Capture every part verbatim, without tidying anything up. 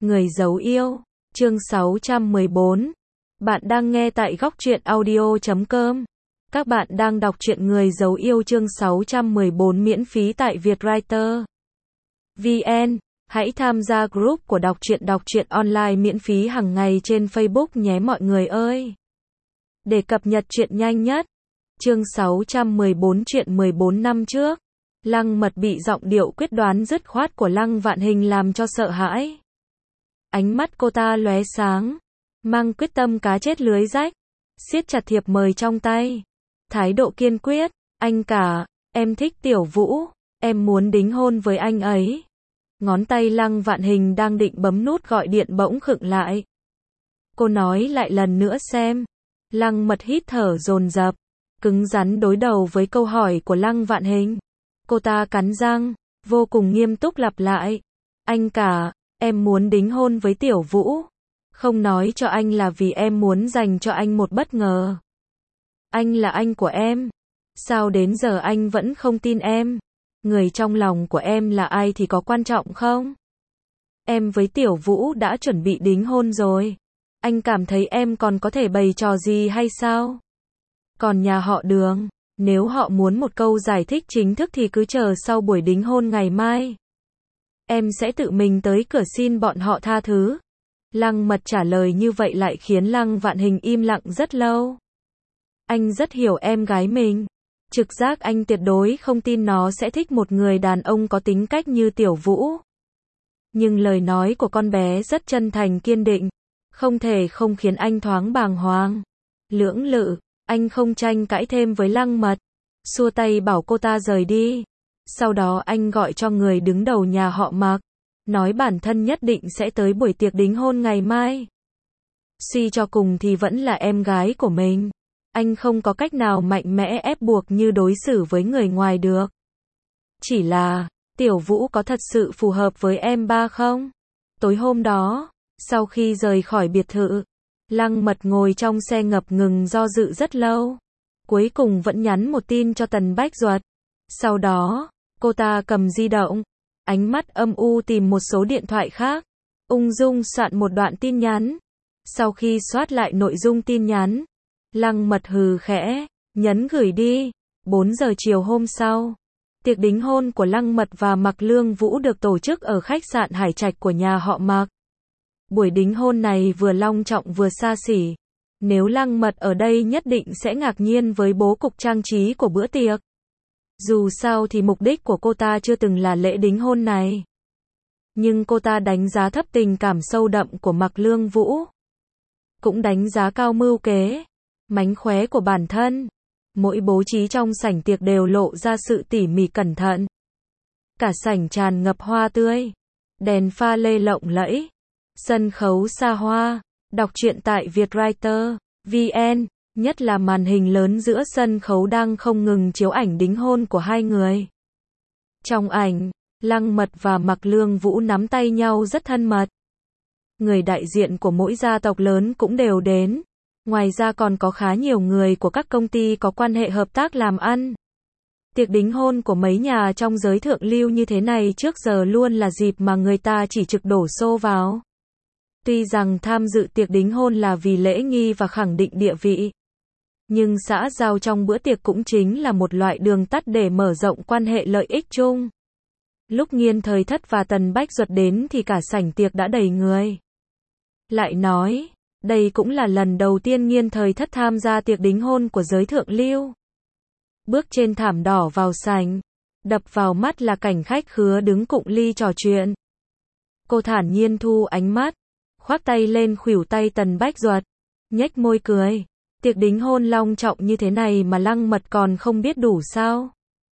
Người giấu yêu, chương sáu trăm mười bốn. Bạn đang nghe tại góc truyện audio chấm com. Các bạn đang đọc truyện Người giấu yêu chương sáu trăm mười bốn miễn phí tại Vietwriter chấm vn. Hãy tham gia group của đọc truyện đọc truyện online miễn phí hàng ngày trên Facebook nhé mọi người ơi. Để cập nhật truyện nhanh nhất. Chương sáu trăm mười bốn chuyện mười bốn năm trước. Lăng Mật bị giọng điệu quyết đoán dứt khoát của Lăng Vạn Hình làm cho sợ hãi. Ánh mắt cô ta lóe sáng, mang quyết tâm cá chết lưới rách, siết chặt thiệp mời trong tay. Thái độ kiên quyết, anh cả, em thích Tiểu Vũ, em muốn đính hôn với anh ấy. Ngón tay Lăng Vạn Hình đang định bấm nút gọi điện bỗng khựng lại. Cô nói lại lần nữa xem. Lăng Mật hít thở dồn dập, cứng rắn đối đầu với câu hỏi của Lăng Vạn Hình. Cô ta cắn răng, vô cùng nghiêm túc lặp lại. Anh cả, em muốn đính hôn với Tiểu Vũ. Không nói cho anh là vì em muốn dành cho anh một bất ngờ. Anh là anh của em. Sao đến giờ anh vẫn không tin em? Người trong lòng của em là ai thì có quan trọng không? Em với Tiểu Vũ đã chuẩn bị đính hôn rồi. Anh cảm thấy em còn có thể bày trò gì hay sao? Còn nhà họ Đường, nếu họ muốn một câu giải thích chính thức thì cứ chờ sau buổi đính hôn ngày mai. Em sẽ tự mình tới cửa xin bọn họ tha thứ. Lăng Mật trả lời như vậy lại khiến Lăng Vạn Hình im lặng rất lâu. Anh rất hiểu em gái mình. Trực giác anh tuyệt đối không tin nó sẽ thích một người đàn ông có tính cách như Tiểu Vũ. Nhưng lời nói của con bé rất chân thành kiên định. Không thể không khiến anh thoáng bàng hoàng. Lưỡng lự, anh không tranh cãi thêm với Lăng Mật. Xua tay bảo cô ta rời đi. Sau đó anh gọi cho người đứng đầu nhà họ Mạc, nói bản thân nhất định sẽ tới buổi tiệc đính hôn ngày mai. Suy cho cùng thì vẫn là em gái của mình. Anh không có cách nào mạnh mẽ ép buộc như đối xử với người ngoài được. Chỉ là, Tiểu Vũ có thật sự phù hợp với em ba không? Tối hôm đó, sau khi rời khỏi biệt thự, Lăng Mật ngồi trong xe ngập ngừng do dự rất lâu. Cuối cùng vẫn nhắn một tin cho Tần Bách Duật. Sau đó, cô ta cầm di động, ánh mắt âm u tìm một số điện thoại khác, ung dung soạn một đoạn tin nhắn. Sau khi soát lại nội dung tin nhắn, Lăng Mật hừ khẽ, nhấn gửi đi. bốn giờ chiều hôm sau, tiệc đính hôn của Lăng Mật và Mạc Lương Vũ được tổ chức ở khách sạn Hải Trạch của nhà họ Mạc. Buổi đính hôn này vừa long trọng vừa xa xỉ. Nếu Lăng Mật ở đây nhất định sẽ ngạc nhiên với bố cục trang trí của bữa tiệc. Dù sao thì mục đích của cô ta chưa từng là lễ đính hôn này. Nhưng cô ta đánh giá thấp tình cảm sâu đậm của Mạc Lương Vũ. Cũng đánh giá cao mưu kế, mánh khóe của bản thân. Mỗi bố trí trong sảnh tiệc đều lộ ra sự tỉ mỉ cẩn thận. Cả sảnh tràn ngập hoa tươi, đèn pha lê lộng lẫy, sân khấu xa hoa. Đọc truyện tại Vietwriter chấm vn, nhất là màn hình lớn giữa sân khấu đang không ngừng chiếu ảnh đính hôn của hai người. Trong ảnh, Lăng Mật và Mạc Lương Vũ nắm tay nhau rất thân mật. Người đại diện của mỗi gia tộc lớn cũng đều đến. Ngoài ra còn có khá nhiều người của các công ty có quan hệ hợp tác làm ăn. Tiệc đính hôn của mấy nhà trong giới thượng lưu như thế này trước giờ luôn là dịp mà người ta chỉ trực đổ xô vào. Tuy rằng tham dự tiệc đính hôn là vì lễ nghi và khẳng định địa vị, nhưng xã giao trong bữa tiệc cũng chính là một loại đường tắt để mở rộng quan hệ lợi ích chung. Lúc Nghiên Thời Thất và Tần Bách Duật đến thì cả sảnh tiệc đã đầy người. Lại nói, đây cũng là lần đầu tiên Nghiên Thời Thất tham gia tiệc đính hôn của giới thượng lưu. Bước trên thảm đỏ vào sảnh, đập vào mắt là cảnh khách khứa đứng cụng ly trò chuyện. Cô thản nhiên thu ánh mắt, khoác tay lên khuỷu tay Tần Bách Duật, nhếch môi cười. Tiệc đính hôn long trọng như thế này mà Lăng Mật còn không biết đủ sao?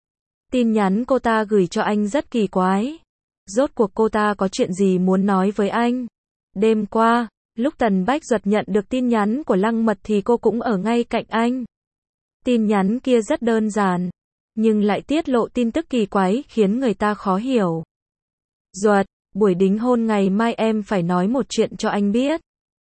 Tin nhắn cô ta gửi cho anh rất kỳ quái. Rốt cuộc cô ta có chuyện gì muốn nói với anh? Đêm qua, lúc Tần Bách Duật nhận được tin nhắn của Lăng Mật thì cô cũng ở ngay cạnh anh. Tin nhắn kia rất đơn giản, nhưng lại tiết lộ tin tức kỳ quái khiến người ta khó hiểu. Duật, buổi đính hôn ngày mai em phải nói một chuyện cho anh biết.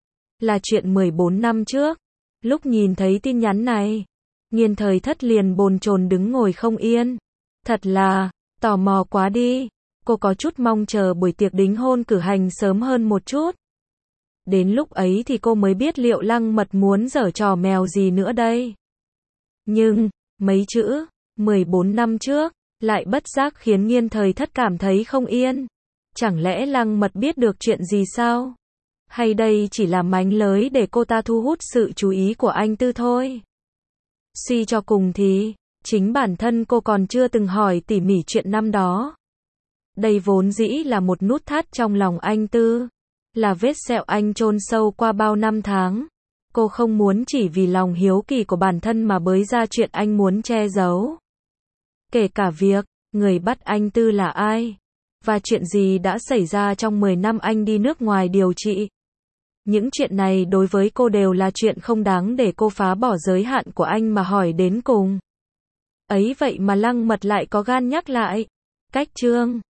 Là chuyện mười bốn năm trước. Lúc nhìn thấy tin nhắn này, Nghiên Thời Thất liền bồn chồn đứng ngồi không yên. Thật là, tò mò quá đi. Cô có chút mong chờ buổi tiệc đính hôn cử hành sớm hơn một chút. Đến lúc ấy thì cô mới biết liệu Lăng Mật muốn giở trò mèo gì nữa đây. Nhưng, mấy chữ, mười bốn năm trước, lại bất giác khiến Nghiên Thời Thất cảm thấy không yên. Chẳng lẽ Lăng Mật biết được chuyện gì sao? Hay đây chỉ là mánh lới để cô ta thu hút sự chú ý của anh Tư thôi? Suy cho cùng thì, chính bản thân cô còn chưa từng hỏi tỉ mỉ chuyện năm đó. Đây vốn dĩ là một nút thắt trong lòng anh Tư, là vết sẹo anh chôn sâu qua bao năm tháng. Cô không muốn chỉ vì lòng hiếu kỳ của bản thân mà bới ra chuyện anh muốn che giấu. Kể cả việc, người bắt anh Tư là ai, và chuyện gì đã xảy ra trong mười năm anh đi nước ngoài điều trị. Những chuyện này đối với cô đều là chuyện không đáng để cô phá bỏ giới hạn của anh mà hỏi đến cùng. Ấy vậy mà Lăng Mật lại có gan nhắc lại. Cách chương